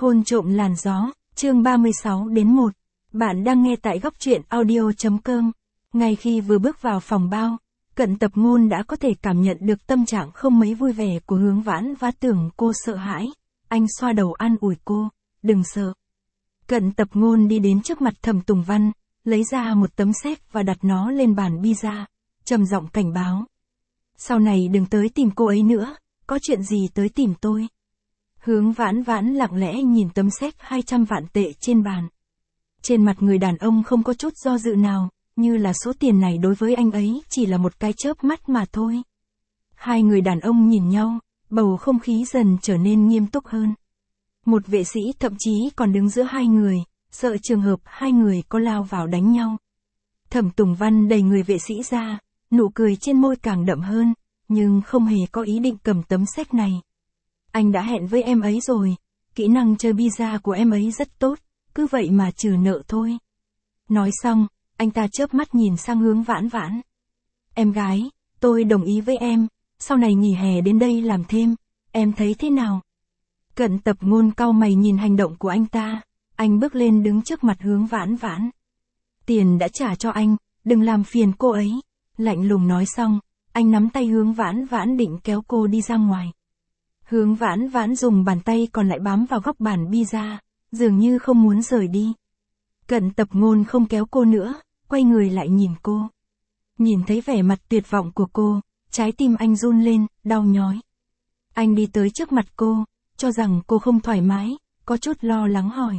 Hôn trộm làn gió, chương 36-1. Bạn đang nghe tại góc truyện audio.com. Ngay khi vừa bước vào phòng bao, Cận Tập Ngôn đã có thể cảm nhận được tâm trạng không mấy vui vẻ của Hướng Vãn và tưởng cô sợ hãi. Anh xoa đầu an ủi cô, đừng sợ. Cận Tập Ngôn đi đến trước mặt Thẩm Tùng Văn, lấy ra một tấm séc và đặt nó lên bàn pizza, trầm giọng cảnh báo. Sau này đừng tới tìm cô ấy nữa, có chuyện gì tới tìm tôi. Hướng Vãn lặng lẽ nhìn tấm séc 200 vạn tệ trên bàn. Trên mặt người đàn ông không có chút do dự nào, như là số tiền này đối với anh ấy chỉ là một cái chớp mắt mà thôi. Hai người đàn ông nhìn nhau, bầu không khí dần trở nên nghiêm túc hơn. Một vệ sĩ thậm chí còn đứng giữa hai người, sợ trường hợp hai người có lao vào đánh nhau. Thẩm Tùng Văn đẩy người vệ sĩ ra, nụ cười trên môi càng đậm hơn, nhưng không hề có ý định cầm tấm séc này. Anh đã hẹn với em ấy rồi, kỹ năng chơi pizza của em ấy rất tốt, cứ vậy mà trừ nợ thôi. Nói xong, anh ta chớp mắt nhìn sang Hướng Vãn. Em gái, tôi đồng ý với em, sau này nghỉ hè đến đây làm thêm, em thấy thế nào? Cận Tập Ngôn cau mày nhìn hành động của anh ta, anh bước lên đứng trước mặt Hướng Vãn. Tiền đã trả cho anh, đừng làm phiền cô ấy. Lạnh lùng nói xong, anh nắm tay Hướng Vãn định kéo cô đi ra ngoài. Hướng Vãn dùng bàn tay còn lại bám vào góc bàn pizza, dường như không muốn rời đi. Cận Tập Ngôn không kéo cô nữa, quay người lại nhìn cô. Nhìn thấy vẻ mặt tuyệt vọng của cô, trái tim anh run lên, đau nhói. Anh đi tới trước mặt cô, cho rằng cô không thoải mái, có chút lo lắng hỏi.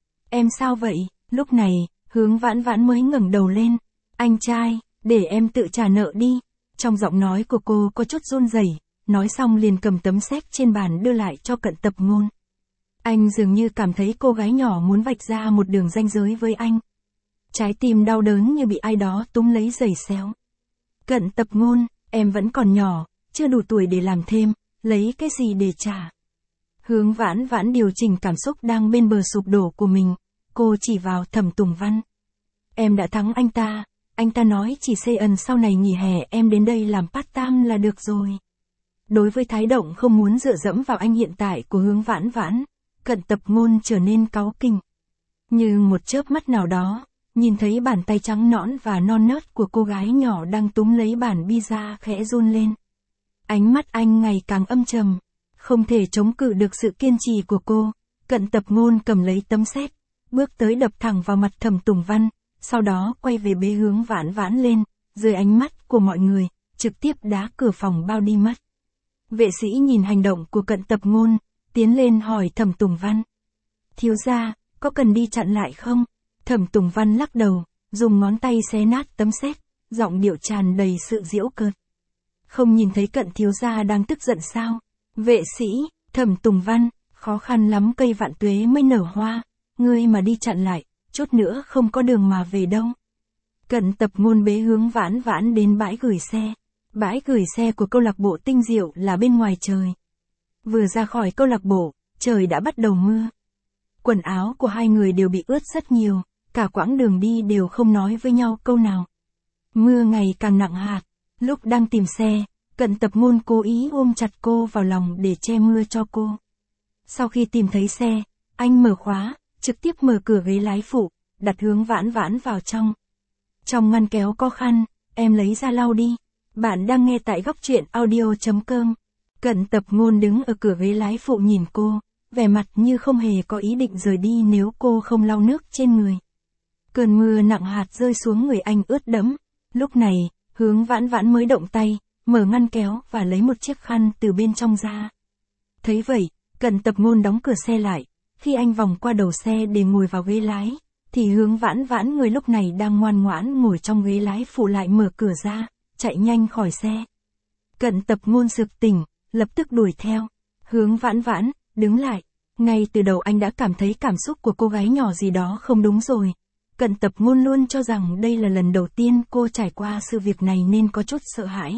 Em sao vậy? Lúc này, Hướng Vãn mới ngẩng đầu lên. Anh trai, để em tự trả nợ đi. Trong giọng nói của cô có chút run rẩy. Nói xong liền cầm tấm séc trên bàn đưa lại cho Cận Tập Ngôn. Anh dường như cảm thấy cô gái nhỏ muốn vạch ra một đường ranh giới với anh. Trái tim đau đớn như bị ai đó túm lấy giày xéo. Cận Tập Ngôn, em vẫn còn nhỏ, chưa đủ tuổi để làm thêm, lấy cái gì để trả. Hướng Vãn điều chỉnh cảm xúc đang bên bờ sụp đổ của mình, cô chỉ vào Thẩm Tùng Văn. Em đã thắng anh ta nói chỉ sau này nghỉ hè em đến đây làm part time là được rồi. Đối với thái độ không muốn dựa dẫm vào anh hiện tại của Hướng Vãn, Cận Tập Ngôn trở nên cáu kỉnh. Như một chớp mắt nào đó, nhìn thấy bàn tay trắng nõn và non nớt của cô gái nhỏ đang túm lấy bàn pizza khẽ run lên. Ánh mắt anh ngày càng âm trầm, không thể chống cự được sự kiên trì của cô. Cận Tập Ngôn cầm lấy tấm séc, bước tới đập thẳng vào mặt Thẩm Tùng Văn, sau đó quay về bế Hướng Vãn lên, dưới ánh mắt của mọi người, trực tiếp đá cửa phòng bao đi mất. Vệ sĩ nhìn hành động của Cận Tập Ngôn, tiến lên hỏi Thẩm Tùng Văn. Thiếu gia, có cần đi chặn lại không? Thẩm Tùng Văn lắc đầu, dùng ngón tay xé nát tấm séc, giọng điệu tràn đầy sự giễu cợt. Không nhìn thấy Cận thiếu gia đang tức giận sao? Vệ sĩ, Thẩm Tùng Văn, khó khăn lắm cây vạn tuế mới nở hoa, ngươi mà đi chặn lại, chút nữa không có đường mà về đâu. Cận Tập Ngôn bế Hướng Vãn đến bãi gửi xe. Bãi gửi xe của câu lạc bộ Tinh Diệu là bên ngoài trời. Vừa ra khỏi câu lạc bộ, trời đã bắt đầu mưa. Quần áo của hai người đều bị ướt rất nhiều, cả quãng đường đi đều không nói với nhau câu nào. Mưa ngày càng nặng hạt, lúc đang tìm xe, Cận Tập Ngôn cố ý ôm chặt cô vào lòng để che mưa cho cô. Sau khi tìm thấy xe, anh mở khóa, trực tiếp mở cửa ghế lái phụ, đặt Hướng Vãn vào trong. Trong ngăn kéo có khăn, em lấy ra lau đi. Bạn đang nghe tại góc truyện audio.com. Cận Tập Ngôn đứng ở cửa ghế lái phụ nhìn cô, vẻ mặt như không hề có ý định rời đi nếu cô không lau nước trên người. Cơn mưa nặng hạt rơi xuống người anh ướt đẫm. Lúc này, Hướng Vãn mới động tay, mở ngăn kéo và lấy một chiếc khăn từ bên trong ra. Thấy vậy, Cận Tập Ngôn đóng cửa xe lại. Khi anh vòng qua đầu xe để ngồi vào ghế lái, thì Hướng Vãn người lúc này đang ngoan ngoãn ngồi trong ghế lái phụ lại mở cửa ra, chạy nhanh khỏi xe. Cận Tập Ngôn sực tỉnh, lập tức đuổi theo. Hướng Vãn, đứng lại. Ngay từ đầu anh đã cảm thấy cảm xúc của cô gái nhỏ gì đó không đúng rồi. Cận Tập Ngôn luôn cho rằng đây là lần đầu tiên cô trải qua sự việc này nên có chút sợ hãi.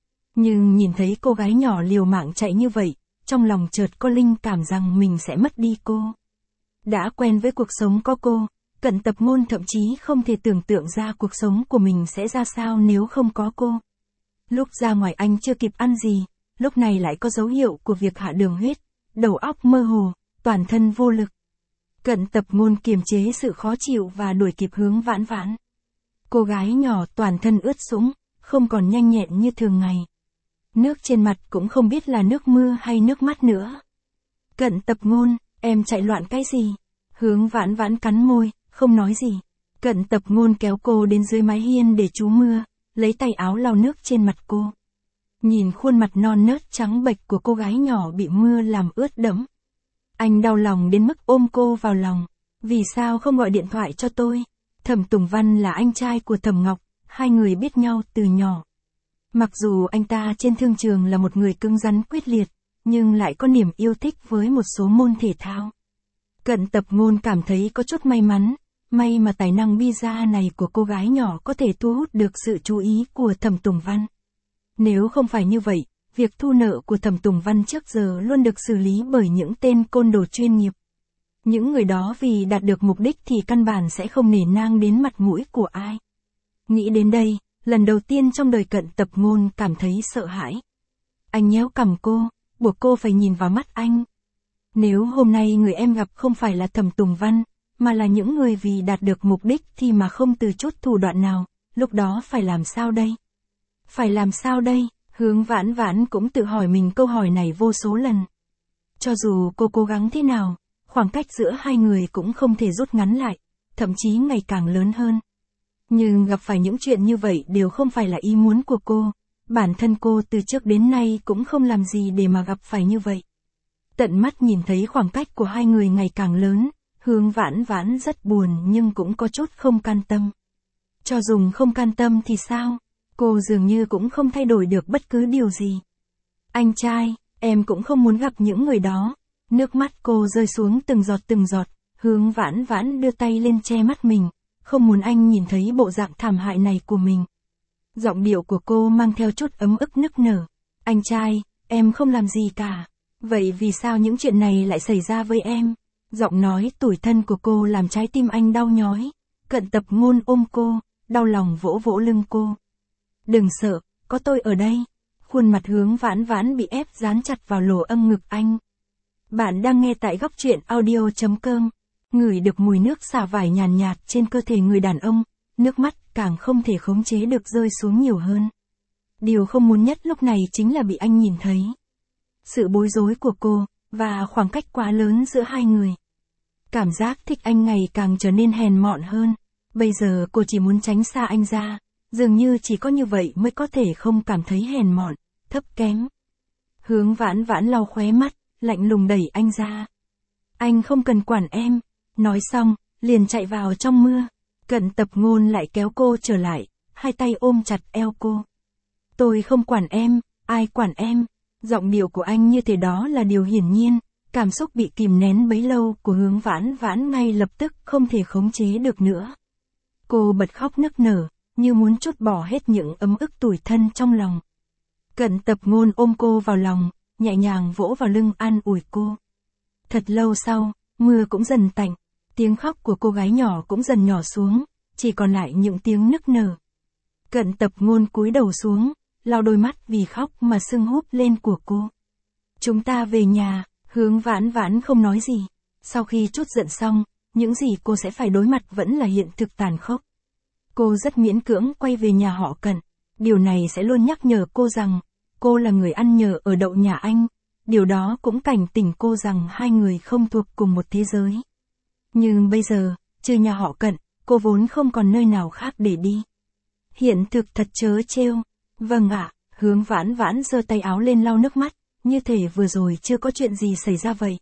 Nhưng nhìn thấy cô gái nhỏ liều mạng chạy như vậy, trong lòng chợt có linh cảm rằng mình sẽ mất đi cô. Đã quen với cuộc sống có cô, Cận Tập Ngôn thậm chí không thể tưởng tượng ra cuộc sống của mình sẽ ra sao nếu không có cô. Lúc ra ngoài anh chưa kịp ăn gì, lúc này lại có dấu hiệu của việc hạ đường huyết, đầu óc mơ hồ, toàn thân vô lực. Cận Tập Ngôn kiềm chế sự khó chịu và đuổi kịp Hướng Vãn Vãn. Cô gái nhỏ toàn thân ướt sũng, không còn nhanh nhẹn như thường ngày. Nước trên mặt cũng không biết là nước mưa hay nước mắt nữa. Cận Tập Ngôn, em chạy loạn cái gì? Hướng Vãn Vãn cắn môi, không nói gì. Cận Tập Ngôn kéo cô đến dưới mái hiên để trú mưa, lấy tay áo lau nước trên mặt cô. Nhìn khuôn mặt non nớt trắng bệch của cô gái nhỏ bị mưa làm ướt đẫm. Anh đau lòng đến mức ôm cô vào lòng. Vì sao không gọi điện thoại cho tôi? Thẩm Tùng Văn là anh trai của Thẩm Ngọc, hai người biết nhau từ nhỏ. Mặc dù anh ta trên thương trường là một người cứng rắn quyết liệt, nhưng lại có niềm yêu thích với một số môn thể thao. Cận Tập Ngôn cảm thấy có chút may mắn, may mà tài năng pizza này của cô gái nhỏ có thể thu hút được sự chú ý của Thẩm Tùng Văn. Nếu không phải như vậy, việc thu nợ của Thẩm Tùng Văn trước giờ luôn được xử lý bởi những tên côn đồ chuyên nghiệp. Những người đó vì đạt được mục đích thì căn bản sẽ không nể nang đến mặt mũi của ai. Nghĩ đến đây, lần đầu tiên trong đời Cận Tập Ngôn cảm thấy sợ hãi. Anh nhéo cằm cô, buộc cô phải nhìn vào mắt anh. Nếu hôm nay người em gặp không phải là Thẩm Tùng Văn, mà là những người vì đạt được mục đích thì mà không từ chút thủ đoạn nào, lúc đó phải làm sao đây? Phải làm sao đây? Hướng Vãn Vãn cũng tự hỏi mình câu hỏi này vô số lần. Cho dù cô cố gắng thế nào, khoảng cách giữa hai người cũng không thể rút ngắn lại, thậm chí ngày càng lớn hơn. Nhưng gặp phải những chuyện như vậy đều không phải là ý muốn của cô, bản thân cô từ trước đến nay cũng không làm gì để mà gặp phải như vậy. Tận mắt nhìn thấy khoảng cách của hai người ngày càng lớn, Hướng Vãn Vãn rất buồn nhưng cũng có chút không can tâm. Cho dùng không can tâm thì sao? Cô dường như cũng không thay đổi được bất cứ điều gì. Anh trai, em cũng không muốn gặp những người đó. Nước mắt cô rơi xuống từng giọt, Hướng Vãn Vãn đưa tay lên che mắt mình, không muốn anh nhìn thấy bộ dạng thảm hại này của mình. Giọng điệu của cô mang theo chút ấm ức nức nở. Anh trai, em không làm gì cả. Vậy vì sao những chuyện này lại xảy ra với em? Giọng nói tủi thân của cô làm trái tim anh đau nhói. Cận Tập Ngôn ôm cô, đau lòng vỗ vỗ lưng cô. Đừng sợ, có tôi ở đây. Khuôn mặt Hướng Vãn Vãn bị ép dán chặt vào lỗ âm ngực anh. Bạn đang nghe tại góc truyện audio.com. Ngửi được mùi nước xả vải nhàn nhạt trên cơ thể người đàn ông, nước mắt càng không thể khống chế được rơi xuống nhiều hơn. Điều không muốn nhất lúc này chính là bị anh nhìn thấy. Sự bối rối của cô, và khoảng cách quá lớn giữa hai người. Cảm giác thích anh ngày càng trở nên hèn mọn hơn. Bây giờ cô chỉ muốn tránh xa anh ra. Dường như chỉ có như vậy mới có thể không cảm thấy hèn mọn, thấp kém. Hướng Vãn Vãn lau khóe mắt, lạnh lùng đẩy anh ra. Anh không cần quản em. Nói xong, liền chạy vào trong mưa. Cận Tập Ngôn lại kéo cô trở lại, hai tay ôm chặt eo cô. Tôi không quản em, ai quản em? Giọng điệu của anh như thế đó là điều hiển nhiên, cảm xúc bị kìm nén bấy lâu của Hướng Vãn Vãn ngay lập tức không thể khống chế được nữa. Cô bật khóc nức nở, như muốn trút bỏ hết những ấm ức tủi thân trong lòng. Cận Tập Ngôn ôm cô vào lòng, nhẹ nhàng vỗ vào lưng an ủi cô. Thật lâu sau, mưa cũng dần tạnh, tiếng khóc của cô gái nhỏ cũng dần nhỏ xuống, chỉ còn lại những tiếng nức nở. Cận Tập Ngôn cúi đầu xuống, lau đôi mắt vì khóc mà sưng húp lên của cô. Chúng ta về nhà. Hướng Vãn Vãn không nói gì. Sau khi trút giận xong, những gì cô sẽ phải đối mặt vẫn là hiện thực tàn khốc. Cô rất miễn cưỡng quay về nhà họ Cận. Điều này sẽ luôn nhắc nhở cô rằng, cô là người ăn nhờ ở đậu nhà anh. Điều đó cũng cảnh tỉnh cô rằng hai người không thuộc cùng một thế giới. Nhưng bây giờ, trừ nhà họ Cận, cô vốn không còn nơi nào khác để đi. Hiện thực thật trớ trêu. Vâng ạ, Hướng Vãn Vãn giơ tay áo lên lau nước mắt, như thể vừa rồi chưa có chuyện gì xảy ra vậy.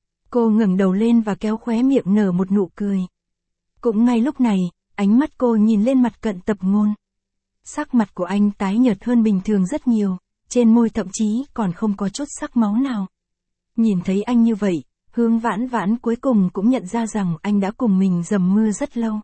Cô ngẩng đầu lên và kéo khóe miệng nở một nụ cười. Cũng ngay lúc này, ánh mắt cô nhìn lên mặt Cận Tập Ngôn. Sắc mặt của anh tái nhợt hơn bình thường rất nhiều, trên môi thậm chí còn không có chút sắc máu nào. Nhìn thấy anh như vậy, Hướng Vãn Vãn cuối cùng cũng nhận ra rằng anh đã cùng mình dầm mưa rất lâu.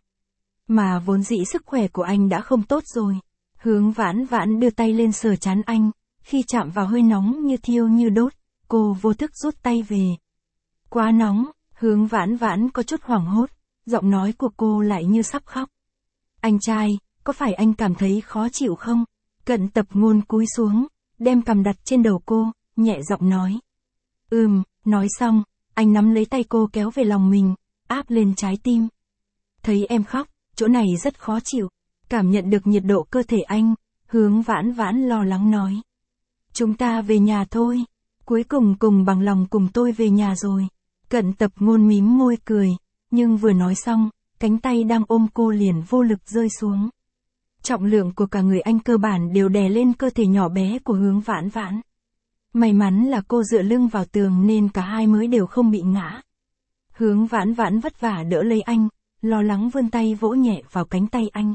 Mà vốn dĩ sức khỏe của anh đã không tốt rồi. Hướng Vãn Vãn đưa tay lên sờ trán anh, khi chạm vào hơi nóng như thiêu như đốt, cô vô thức rút tay về. Quá nóng, Hướng Vãn Vãn có chút hoảng hốt, giọng nói của cô lại như sắp khóc. Anh trai, có phải anh cảm thấy khó chịu không? Cận Tập Ngôn cúi xuống, đem cằm đặt trên đầu cô, nhẹ giọng nói. Nói xong, Anh nắm lấy tay cô kéo về lòng mình, áp lên trái tim. Thấy em khóc, chỗ này rất khó chịu. Cảm nhận được nhiệt độ cơ thể anh, Hướng Vãn Vãn lo lắng nói. Chúng ta về nhà thôi. Cuối cùng bằng lòng cùng tôi về nhà rồi. Cận Tập Ngôn mím môi cười, nhưng vừa nói xong, cánh tay đang ôm cô liền vô lực rơi xuống. Trọng lượng của cả người anh cơ bản đều đè lên cơ thể nhỏ bé của Hướng Vãn Vãn. May mắn là cô dựa lưng vào tường nên cả hai mới đều không bị ngã. Hướng Vãn Vãn vất vả đỡ lấy anh, lo lắng vươn tay vỗ nhẹ vào cánh tay anh.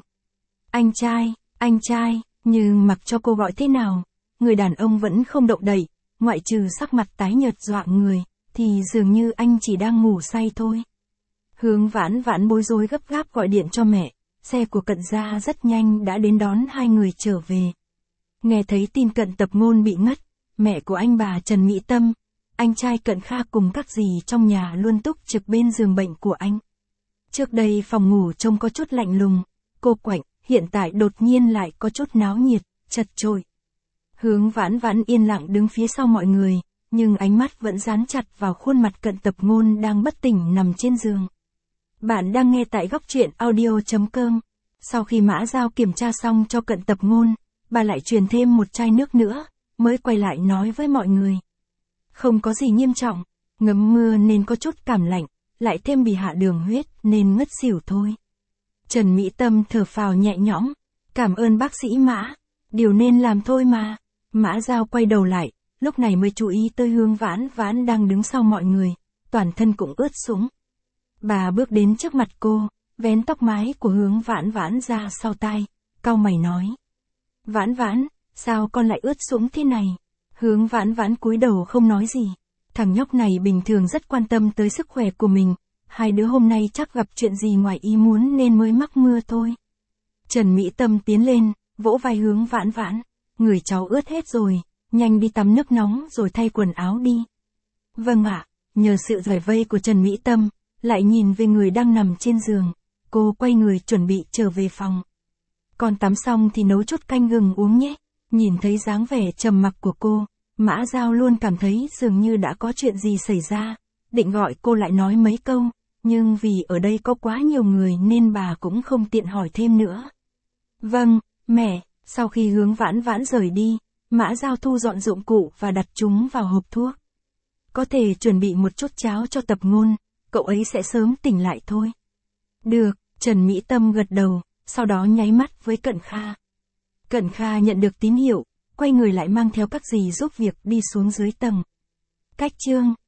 Anh trai, nhưng mặc cho cô gọi thế nào, người đàn ông vẫn không động đậy, ngoại trừ sắc mặt tái nhợt dọa người, thì dường như anh chỉ đang ngủ say thôi. Hướng Vãn Vãn bối rối gấp gáp gọi điện cho mẹ, xe của Cận gia rất nhanh đã đến đón hai người trở về. Nghe thấy tin Cận Tập Ngôn bị ngất, mẹ của anh bà Trần Mỹ Tâm, anh trai Cận Kha cùng các dì trong nhà luôn túc trực bên giường bệnh của anh. Trước đây phòng ngủ trông có chút lạnh lùng, cô quạnh, hiện tại đột nhiên lại có chút náo nhiệt, chật chội. Hướng Vãn Vãn yên lặng đứng phía sau mọi người, nhưng ánh mắt vẫn dán chặt vào khuôn mặt Cận Tập Ngôn đang bất tỉnh nằm trên giường. Bạn đang nghe tại góc truyện audio.com. Sau khi Mã Giao kiểm tra xong cho Cận Tập Ngôn, bà lại truyền thêm một chai nước nữa, mới quay lại nói với mọi người. Không có gì nghiêm trọng, ngấm mưa nên có chút cảm lạnh, lại thêm bị hạ đường huyết nên ngất xỉu thôi. Trần Mỹ Tâm thở phào nhẹ nhõm, cảm ơn bác sĩ Mã, điều nên làm thôi mà. Mã Giao quay đầu lại, lúc này mới chú ý tới Hướng Vãn Vãn đang đứng sau mọi người, toàn thân cũng ướt sũng. Bà bước đến trước mặt cô, vén tóc mái của Hướng Vãn Vãn ra sau tai, cau mày nói. Vãn Vãn, sao con lại ướt sũng thế này? Hướng Vãn Vãn cúi đầu không nói gì. Thằng nhóc này bình thường rất quan tâm tới sức khỏe của mình, hai đứa hôm nay chắc gặp chuyện gì ngoài ý muốn nên mới mắc mưa thôi. Trần Mỹ Tâm tiến lên, vỗ vai Hướng Vãn Vãn. Người cháu ướt hết rồi, nhanh đi tắm nước nóng rồi thay quần áo đi. Vâng ạ, nhờ sự giải vây của Trần Mỹ Tâm, lại nhìn về người đang nằm trên giường, cô quay người chuẩn bị trở về phòng. Con tắm xong thì nấu chút canh gừng uống nhé. Nhìn thấy dáng vẻ trầm mặc của cô, Mã Giao luôn cảm thấy dường như đã có chuyện gì xảy ra, định gọi cô lại nói mấy câu, nhưng vì ở đây có quá nhiều người nên bà cũng không tiện hỏi thêm nữa. Vâng, mẹ. Sau khi Hướng Vãn Vãn rời đi, Mã Giao thu dọn dụng cụ và đặt chúng vào hộp thuốc. Có thể chuẩn bị một chút cháo cho Tập Ngôn, cậu ấy sẽ sớm tỉnh lại thôi. Được, Trần Mỹ Tâm gật đầu, sau đó nháy mắt với Cận Kha. Cận Kha nhận được tín hiệu, quay người lại mang theo các dì giúp việc đi xuống dưới tầng. Cách chương